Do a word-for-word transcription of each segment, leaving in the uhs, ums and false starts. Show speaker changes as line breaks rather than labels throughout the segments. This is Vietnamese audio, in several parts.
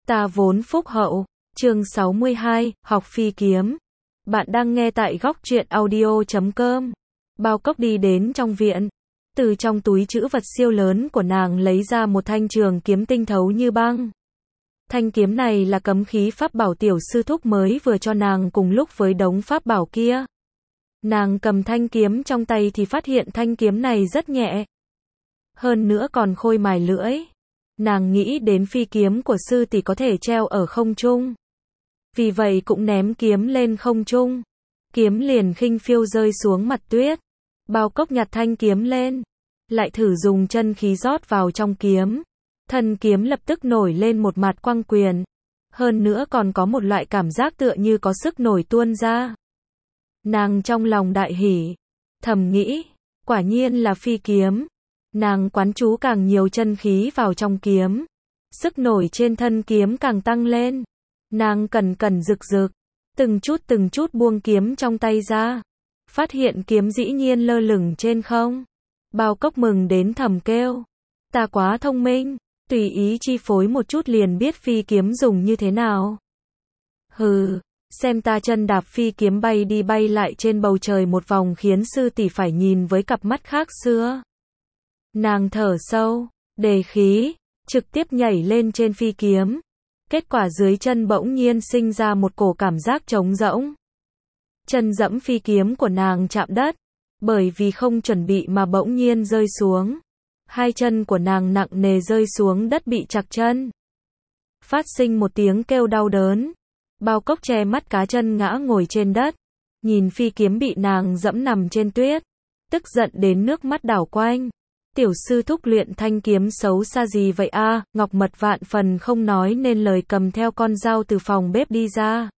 Ta vốn phúc hậu. Chương sáu mươi hai, học phi kiếm. Bạn đang nghe tại góc truyện audio chấm com. Bao Cốc đi đến trong viện. Từ trong túi trữ vật siêu lớn của nàng lấy ra một thanh trường kiếm tinh thấu như băng. Thanh kiếm này là cấm khí pháp bảo tiểu sư thúc mới vừa cho nàng cùng lúc với đống pháp bảo kia. Nàng cầm thanh kiếm trong tay thì phát hiện thanh kiếm này rất nhẹ. Hơn nữa còn khôi mài lưỡi. Nàng nghĩ đến phi kiếm của sư tỷ có thể treo ở không trung. Vì vậy cũng ném kiếm lên không trung. Kiếm liền khinh phiêu rơi xuống mặt tuyết. Bao Cốc nhặt thanh kiếm lên. Lại thử dùng chân khí rót vào trong kiếm. Thân kiếm lập tức nổi lên một mặt quang quyền. Hơn nữa còn có một loại cảm giác tựa như có sức nổi tuôn ra. Nàng trong lòng đại hỉ. Thầm nghĩ, quả nhiên là phi kiếm. Nàng quán chú càng nhiều chân khí vào trong kiếm. Sức nổi trên thân kiếm càng tăng lên. Nàng cẩn cẩn rực rực. Từng chút từng chút buông kiếm trong tay ra. Phát hiện kiếm dĩ nhiên lơ lửng trên không. Bao Cốc mừng đến thầm kêu. Ta quá thông minh. Tùy ý chi phối một chút liền biết phi kiếm dùng như thế nào. Hừ, xem ta chân đạp phi kiếm bay đi bay lại trên bầu trời một vòng khiến sư tỷ phải nhìn với cặp mắt khác xưa. Nàng thở sâu, đề khí, trực tiếp nhảy lên trên phi kiếm. Kết quả dưới chân bỗng nhiên sinh ra một cổ cảm giác trống rỗng. Chân dẫm phi kiếm của nàng chạm đất, bởi vì không chuẩn bị mà bỗng nhiên rơi xuống. Hai chân của nàng nặng nề rơi xuống đất bị chặt chân. Phát sinh một tiếng kêu đau đớn. Bao Cốc che mắt cá chân ngã ngồi trên đất. Nhìn phi kiếm bị nàng dẫm nằm trên tuyết. Tức giận đến nước mắt đảo quanh. Tiểu sư thúc luyện thanh kiếm xấu xa gì vậy a? À? Ngọc Mật vạn phần không nói nên lời cầm theo con dao từ phòng bếp đi ra.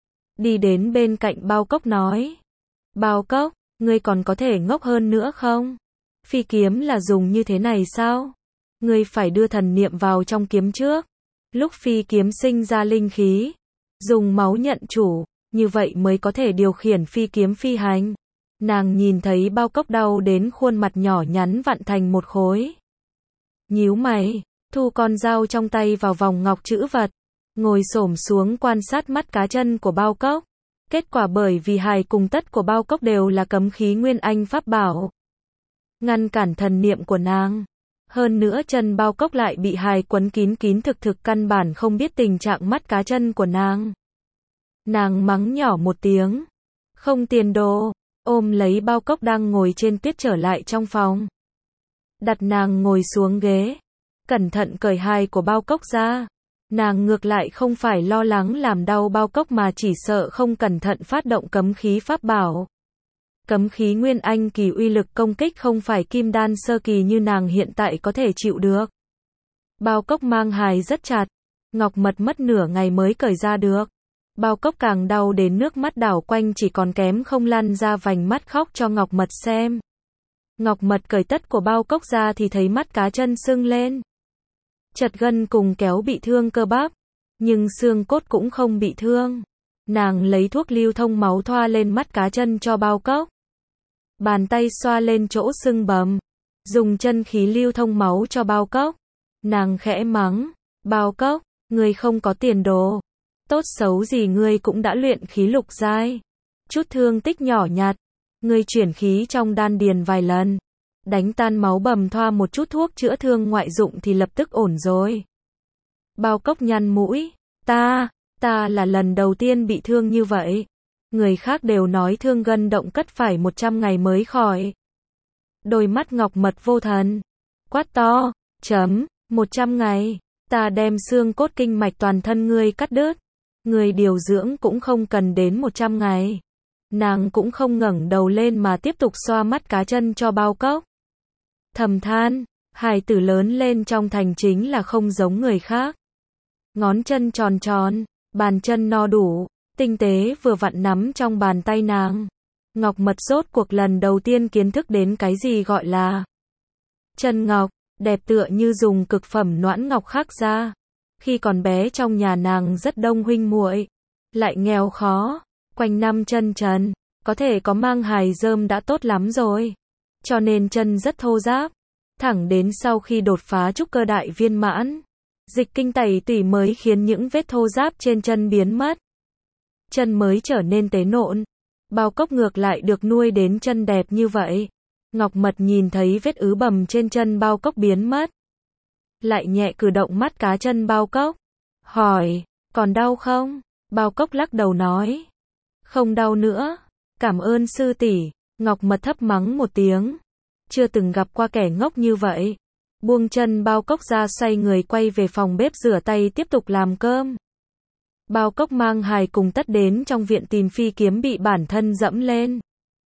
Đi đến bên cạnh Bao Cốc nói. Bao Cốc, ngươi còn có thể ngốc hơn nữa không? Phi kiếm là dùng như thế này sao? Ngươi phải đưa thần niệm vào trong kiếm trước. Lúc phi kiếm sinh ra linh khí, dùng máu nhận chủ, như vậy mới có thể điều khiển phi kiếm phi hành. Nàng nhìn thấy Bao Cốc đau đến khuôn mặt nhỏ nhắn vặn thành một khối. Nhíu mày, thu con dao trong tay vào vòng ngọc trữ vật, ngồi xổm xuống quan sát mắt cá chân của Bao Cốc. Kết quả bởi vì hài cùng tất của Bao Cốc đều là cấm khí nguyên anh pháp bảo. Ngăn cản thần niệm của nàng. Hơn nữa chân Bao Cốc lại bị hài quấn kín kín thực thực căn bản không biết tình trạng mắt cá chân của nàng. Nàng mắng nhỏ một tiếng. Không tiền đồ. Ôm lấy Bao Cốc đang ngồi trên tuyết trở lại trong phòng. Đặt nàng ngồi xuống ghế. Cẩn thận cởi hài của Bao Cốc ra. Nàng ngược lại không phải lo lắng làm đau Bao Cốc mà chỉ sợ không cẩn thận phát động cấm khí pháp bảo. Cấm khí nguyên anh kỳ uy lực công kích không phải kim đan sơ kỳ như nàng hiện tại có thể chịu được. Bao Cốc mang hài rất chặt. Ngọc Mật mất nửa ngày mới cởi ra được. Bao Cốc càng đau đến nước mắt đảo quanh chỉ còn kém không lăn ra vành mắt khóc cho Ngọc Mật xem. Ngọc Mật cởi tất của Bao Cốc ra thì thấy mắt cá chân sưng lên. Chật gân cùng kéo bị thương cơ bắp. Nhưng xương cốt cũng không bị thương. Nàng lấy thuốc lưu thông máu thoa lên mắt cá chân cho Bao Cốc. Bàn tay xoa lên chỗ sưng bầm. Dùng chân khí lưu thông máu cho Bao Cốc. Nàng khẽ mắng. Bao Cốc, ngươi không có tiền đồ. Tốt xấu gì ngươi cũng đã luyện khí lục giai. Chút thương tích nhỏ nhặt. Ngươi chuyển khí trong đan điền vài lần. Đánh tan máu bầm thoa một chút thuốc chữa thương ngoại dụng thì lập tức ổn rồi. Bao Cốc nhăn mũi. Ta, ta là lần đầu tiên bị thương như vậy. Người khác đều nói thương gân động cất phải một trăm ngày mới khỏi. Đôi mắt Ngọc Mật vô thần. Quát to, chấm, một trăm ngày. Ta đem xương cốt kinh mạch toàn thân ngươi cắt đứt. Người điều dưỡng cũng không cần đến một trăm ngày. Nàng cũng không ngẩng đầu lên mà tiếp tục xoa mắt cá chân cho Bao Cốc. Thầm than, hài tử lớn lên trong thành chính là không giống người khác. Ngón chân tròn tròn, bàn chân no đủ, tinh tế vừa vặn nắm trong bàn tay nàng. Ngọc Mật rốt cuộc lần đầu tiên kiến thức đến cái gì gọi là chân ngọc, đẹp tựa như dùng cực phẩm noãn ngọc khắc ra. Khi còn bé trong nhà nàng rất đông huynh muội, lại nghèo khó, quanh năm chân trần, có thể có mang hài rơm đã tốt lắm rồi. Cho nên chân rất thô ráp. Thẳng đến sau khi đột phá trúc cơ đại viên mãn, Dịch kinh tẩy tủy mới khiến những vết thô ráp trên chân biến mất. Chân mới trở nên tế nộn. Bao Cốc ngược lại được nuôi đến chân đẹp như vậy. Ngọc Mật nhìn thấy vết ứ bầm trên chân Bao Cốc biến mất. Lại nhẹ cử động mắt cá chân Bao Cốc. Hỏi, còn đau không? Bao Cốc lắc đầu nói. Không đau nữa. Cảm ơn sư tỷ. Ngọc Mật thấp mắng một tiếng. Chưa từng gặp qua kẻ ngốc như vậy. Buông chân Bao Cốc ra xoay người quay về phòng bếp rửa tay tiếp tục làm cơm. Bao Cốc mang hài cùng tất đến trong viện tìm phi kiếm bị bản thân dẫm lên.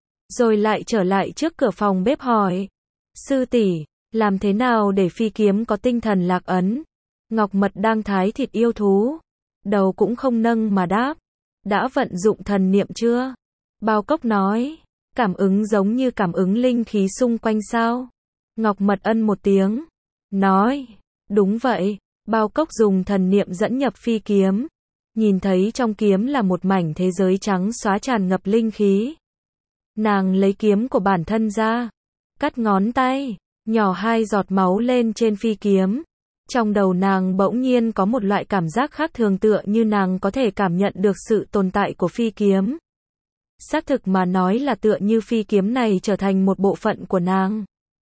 Rồi lại trở lại trước cửa phòng bếp hỏi. Sư tỷ, làm thế nào để phi kiếm có tinh thần lạc ấn? Ngọc Mật đang thái thịt yêu thú. Đầu cũng không nâng mà đáp. Đã vận dụng thần niệm chưa? Bao Cốc nói. Cảm ứng giống như cảm ứng linh khí xung quanh sao? Ngọc Mật ân một tiếng. Nói. Đúng vậy. Bao Cốc dùng thần niệm dẫn nhập phi kiếm. Nhìn thấy trong kiếm là một mảnh thế giới trắng xóa tràn ngập linh khí. Nàng lấy kiếm của bản thân ra. Cắt ngón tay. Nhỏ hai giọt máu lên trên phi kiếm. Trong đầu nàng bỗng nhiên có một loại cảm giác khác thường tựa như nàng có thể cảm nhận được sự tồn tại của phi kiếm. Xác thực mà nói là tựa như phi kiếm này trở thành một bộ phận của nàng.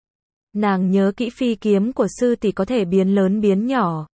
Nàng nhớ kỹ phi kiếm của sư tỷ có thể biến lớn biến nhỏ.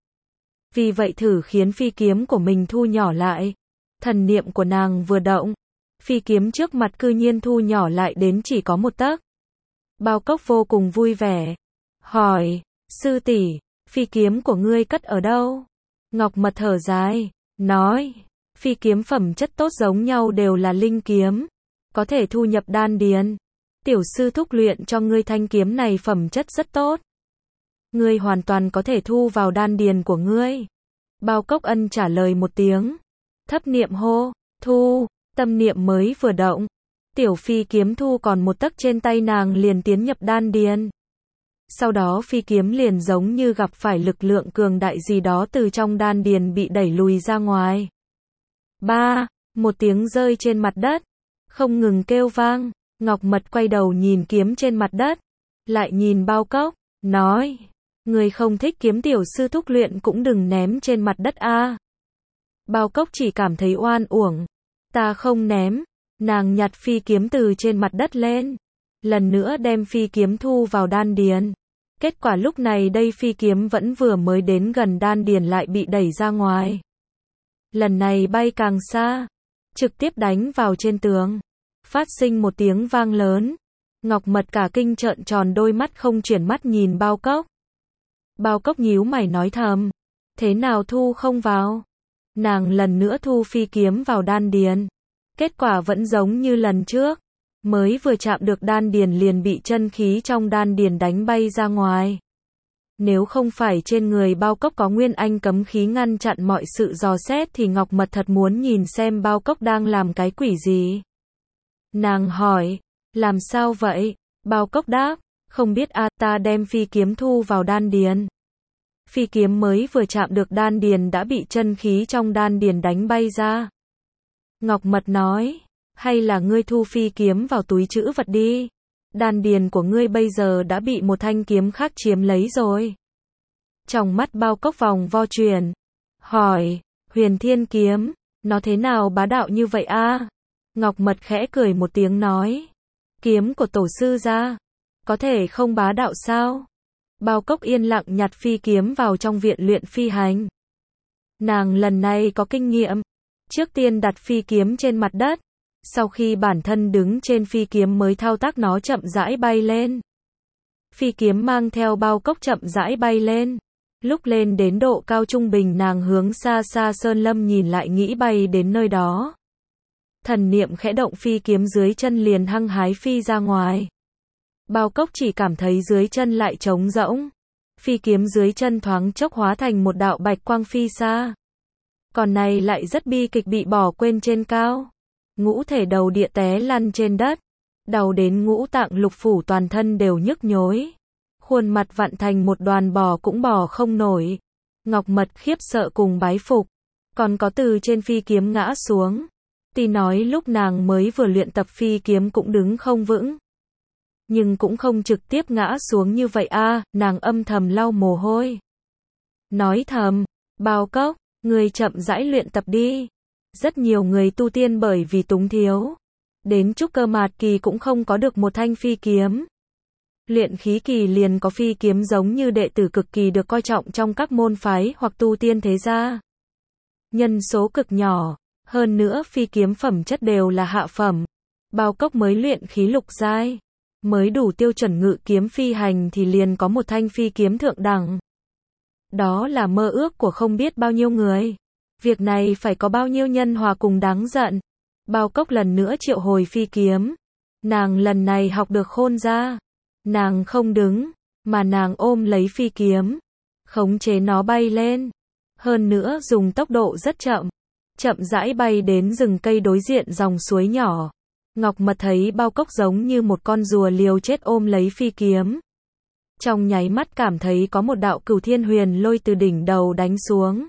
Vì vậy thử khiến phi kiếm của mình thu nhỏ lại. Thần niệm của nàng vừa động. Phi kiếm trước mặt cư nhiên thu nhỏ lại đến chỉ có một tấc. Bao Cốc vô cùng vui vẻ. Hỏi, sư tỷ, phi kiếm của ngươi cất ở đâu? Ngọc Mật thở dài, nói, phi kiếm phẩm chất tốt giống nhau đều là linh kiếm. Có thể thu nhập đan điền. Tiểu sư thúc luyện cho ngươi thanh kiếm này phẩm chất rất tốt. Ngươi hoàn toàn có thể thu vào đan điền của ngươi. Bao Cốc ân trả lời một tiếng. Thấp niệm hô, thu, tâm niệm mới vừa động. Tiểu phi kiếm thu còn một tấc trên tay nàng liền tiến nhập đan điền. Sau đó phi kiếm liền giống như gặp phải lực lượng cường đại gì đó từ trong đan điền bị đẩy lùi ra ngoài. Ba, một tiếng rơi trên mặt đất. Không ngừng kêu vang. Ngọc Mật quay đầu nhìn kiếm trên mặt đất. Lại nhìn Bao Cốc, nói. Người không thích kiếm tiểu sư thúc luyện cũng đừng ném trên mặt đất a. Bao Cốc chỉ cảm thấy oan uổng. Ta không ném. Nàng nhặt phi kiếm từ trên mặt đất lên. Lần nữa đem phi kiếm thu vào đan điền. Kết quả lúc này đây phi kiếm vẫn vừa mới đến gần đan điền lại bị đẩy ra ngoài. Lần này bay càng xa. Trực tiếp đánh vào trên tường. Phát sinh một tiếng vang lớn. Ngọc Mật cả kinh trợn tròn đôi mắt không chuyển mắt nhìn Bao Cốc. Bao Cốc nhíu mày nói thầm. Thế nào thu không vào? Nàng lần nữa thu phi kiếm vào đan điền. Kết quả vẫn giống như lần trước. Mới vừa chạm được đan điền liền bị chân khí trong đan điền đánh bay ra ngoài. Nếu không phải trên người Bao Cốc có nguyên anh cấm khí ngăn chặn mọi sự dò xét thì Ngọc Mật thật muốn nhìn xem Bao Cốc đang làm cái quỷ gì. Nàng hỏi, làm sao vậy? Bao Cốc đáp, không biết a, ta đem phi kiếm thu vào đan điền. Phi kiếm mới vừa chạm được đan điền đã bị chân khí trong đan điền đánh bay ra. Ngọc Mật nói, hay là ngươi thu phi kiếm vào túi trữ vật đi. Đan điền của ngươi bây giờ đã bị một thanh kiếm khác chiếm lấy rồi. Trong mắt Bao Cốc vòng vo chuyển. Hỏi, Huyền Thiên kiếm, nó thế nào bá đạo như vậy a? Ngọc Mật khẽ cười một tiếng nói. Kiếm của tổ sư ra. Có thể không bá đạo sao? Bao Cốc yên lặng nhặt phi kiếm vào trong viện luyện phi hành. Nàng lần này có kinh nghiệm. Trước tiên đặt phi kiếm trên mặt đất. Sau khi bản thân đứng trên phi kiếm mới thao tác nó chậm rãi bay lên. Phi kiếm mang theo Bao Cốc chậm rãi bay lên. Lúc lên đến độ cao trung bình nàng hướng xa xa sơn lâm nhìn lại nghĩ bay đến nơi đó. Thần niệm khẽ động phi kiếm dưới chân liền hăng hái phi ra ngoài. Bao Cốc chỉ cảm thấy dưới chân lại trống rỗng. Phi kiếm dưới chân thoáng chốc hóa thành một đạo bạch quang phi xa. Còn này lại rất bi kịch bị bỏ quên trên cao. Ngũ thể đầu địa té lăn trên đất. Đau đến ngũ tạng lục phủ toàn thân đều nhức nhối. Khuôn mặt vặn thành một đoàn bò cũng bò không nổi. Ngọc Mật khiếp sợ cùng bái phục. Còn có từ trên phi kiếm ngã xuống. Tuy nói lúc nàng mới vừa luyện tập phi kiếm cũng đứng không vững. Nhưng cũng không trực tiếp ngã xuống như vậy a, nàng âm thầm lau mồ hôi. nói thầm, Bao Cốc, người chậm rãi luyện tập đi. Rất nhiều người tu tiên bởi vì túng thiếu, đến trúc cơ mạt kỳ cũng không có được một thanh phi kiếm. Luyện khí kỳ liền có phi kiếm giống như đệ tử cực kỳ được coi trọng trong các môn phái hoặc tu tiên thế gia. Nhân số cực nhỏ, hơn nữa phi kiếm phẩm chất đều là hạ phẩm. Bao Cốc mới luyện khí lục giai, mới đủ tiêu chuẩn ngự kiếm phi hành thì liền có một thanh phi kiếm thượng đẳng. Đó là mơ ước của không biết bao nhiêu người. Việc này phải có bao nhiêu nhân hòa cùng đáng giận. Bao Cốc lần nữa triệu hồi phi kiếm. Nàng lần này học được khôn ra. Nàng không đứng, mà nàng ôm lấy phi kiếm, khống chế nó bay lên. Hơn nữa dùng tốc độ rất chậm, chậm rãi bay đến rừng cây đối diện dòng suối nhỏ. Ngọc Mật thấy Bao Cốc giống như một con rùa liều chết ôm lấy phi kiếm. Trong nháy mắt cảm thấy có một đạo cửu thiên huyền lôi từ đỉnh đầu đánh xuống.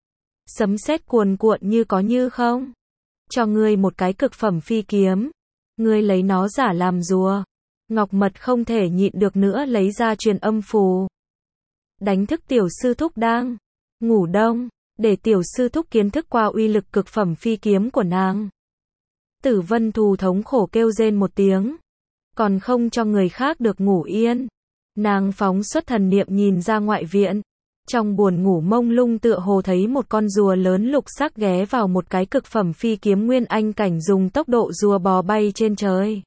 Sấm sét cuồn cuộn như có như không. Cho ngươi một cái cực phẩm phi kiếm, ngươi lấy nó giả làm rùa. Ngọc Mật không thể nhịn được nữa lấy ra truyền âm phù. Đánh thức tiểu sư thúc đang ngủ đông, để tiểu sư thúc kiến thức qua uy lực cực phẩm phi kiếm của nàng. Tử Vân Thù thống khổ kêu rên một tiếng, còn không cho người khác được ngủ yên. Nàng phóng xuất thần niệm nhìn ra ngoại viện, trong buồn ngủ mông lung tựa hồ thấy một con rùa lớn lục sắc ghé vào một cái cực phẩm phi kiếm nguyên anh cảnh dùng tốc độ rùa bò bay trên trời.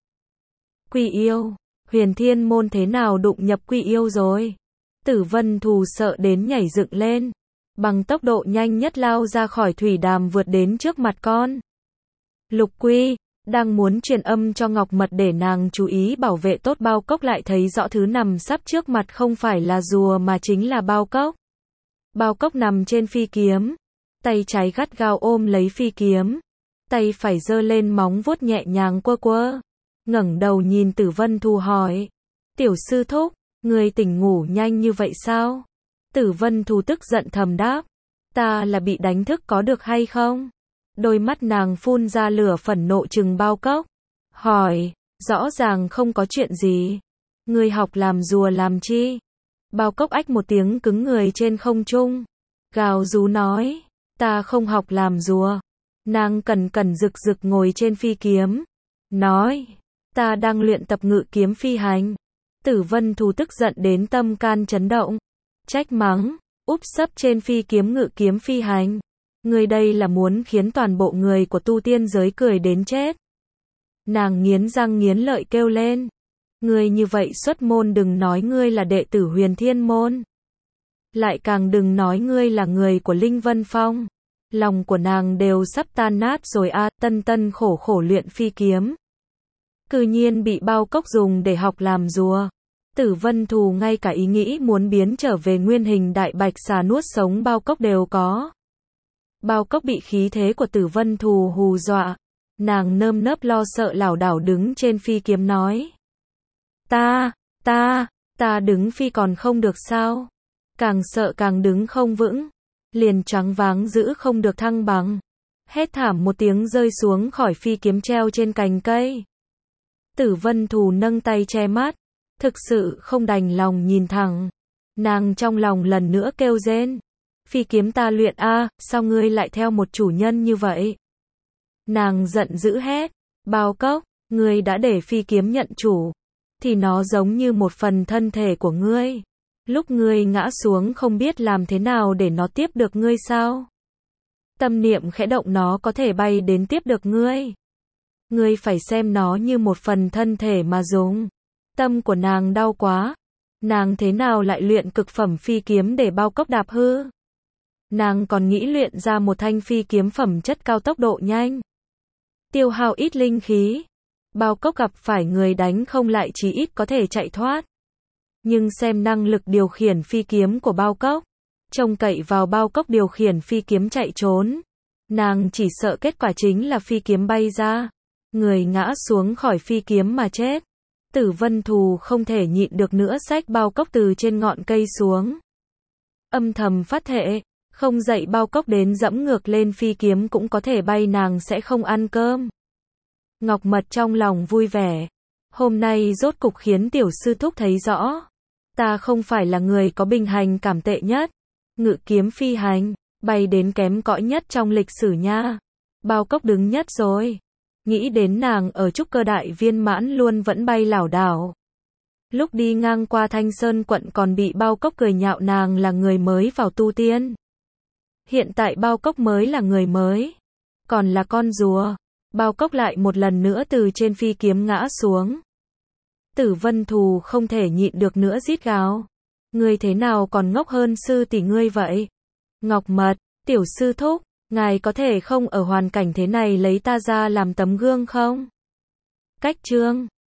Quy yêu, Huyền Thiên môn thế nào đụng nhập quy yêu rồi? Tử Vân Thù sợ đến nhảy dựng lên, bằng tốc độ nhanh nhất lao ra khỏi thủy đàm vượt đến trước mặt con. Lục Quy, đang muốn truyền âm cho Ngọc Mật để nàng chú ý bảo vệ tốt Bao Cốc lại thấy rõ thứ nằm sắp trước mặt không phải là rùa mà chính là Bao Cốc. Bao Cốc nằm trên phi kiếm, tay trái gắt gao ôm lấy phi kiếm, tay phải giơ lên móng vuốt nhẹ nhàng quơ quơ. Ngẩng đầu nhìn Tử Vân Thù hỏi, tiểu sư thúc, người tỉnh ngủ nhanh như vậy sao? Tử Vân Thù tức giận thầm đáp, ta là bị đánh thức có được hay không? Đôi mắt nàng phun ra lửa phẫn nộ trừng Bao Cốc, hỏi, rõ ràng không có chuyện gì, người học làm rùa làm chi? Bao Cốc ách một tiếng cứng người trên không trung, gào rú nói, ta không học làm rùa. Nàng cẩn cẩn rực rực ngồi trên phi kiếm, nói, ta đang luyện tập ngự kiếm phi hành. Tử Vân Thù tức giận đến tâm can chấn động, trách mắng, úp sấp trên phi kiếm ngự kiếm phi hành. Người đây là muốn khiến toàn bộ người của tu tiên giới cười đến chết. Nàng nghiến răng nghiến lợi kêu lên, ngươi như vậy xuất môn đừng nói ngươi là đệ tử Huyền Thiên môn. Lại càng đừng nói ngươi là người của Linh Vân Phong. Lòng của nàng đều sắp tan nát rồi a, à, tân tân khổ khổ luyện phi kiếm. Cư nhiên bị Bao Cốc dùng để học làm rùa. Tử Vân Thù ngay cả ý nghĩ muốn biến trở về nguyên hình đại bạch xà nuốt sống Bao Cốc đều có. Bao Cốc bị khí thế của Tử Vân Thù hù dọa. Nàng nơm nớp lo sợ lảo đảo đứng trên phi kiếm nói. Ta, ta, ta đứng phi còn không được sao? Càng sợ càng đứng không vững. Liền choáng váng giữ không được thăng bằng. Hét thảm một tiếng rơi xuống khỏi phi kiếm treo trên cành cây. Tử Vân Thù nâng tay che mắt, thực sự không đành lòng nhìn thẳng. Nàng trong lòng lần nữa kêu rên, phi kiếm ta luyện a, à, sao ngươi lại theo một chủ nhân như vậy? Nàng giận dữ hét, Bao Cốc, ngươi đã để phi kiếm nhận chủ, thì nó giống như một phần thân thể của ngươi. Lúc ngươi ngã xuống không biết làm thế nào để nó tiếp được ngươi sao? Tâm niệm khẽ động nó có thể bay đến tiếp được ngươi. Ngươi phải xem nó như một phần thân thể mà dùng. Tâm của nàng đau quá. Nàng thế nào lại luyện cực phẩm phi kiếm để Bao Cốc đạp hư? Nàng còn nghĩ luyện ra một thanh phi kiếm phẩm chất cao tốc độ nhanh, tiêu hao ít linh khí. Bao Cốc gặp phải người đánh không lại chí ít có thể chạy thoát. Nhưng xem năng lực điều khiển phi kiếm của Bao Cốc, trông cậy vào Bao Cốc điều khiển phi kiếm chạy trốn. Nàng chỉ sợ kết quả chính là phi kiếm bay ra, người ngã xuống khỏi phi kiếm mà chết. Tử Vân Thù không thể nhịn được nữa xách Bao Cốc từ trên ngọn cây xuống. Âm thầm phát thệ, không dạy Bao Cốc đến dẫm ngược lên phi kiếm cũng có thể bay, nàng sẽ không ăn cơm. Ngọc Mật trong lòng vui vẻ. Hôm nay rốt cục khiến tiểu sư thúc thấy rõ. Ta không phải là người có bình hành cảm tệ nhất. ngự kiếm phi hành, bay đến kém cỏi nhất trong lịch sử nha. Bao Cốc đứng nhất rồi. Nghĩ đến nàng ở trúc cơ đại viên mãn luôn vẫn bay lảo đảo. Lúc đi ngang qua Thanh Sơn quận còn bị Bao Cốc cười nhạo nàng là người mới vào tu tiên. Hiện tại Bao Cốc mới là người mới, còn là con rùa. Bao Cốc lại một lần nữa từ trên phi kiếm ngã xuống. Tử Vân Thù không thể nhịn được nữa rít gào. Ngươi thế nào còn ngốc hơn sư tỷ ngươi vậy? Ngọc Mật, tiểu sư thúc, ngài có thể không ở hoàn cảnh thế này lấy ta ra làm tấm gương không? Cách chương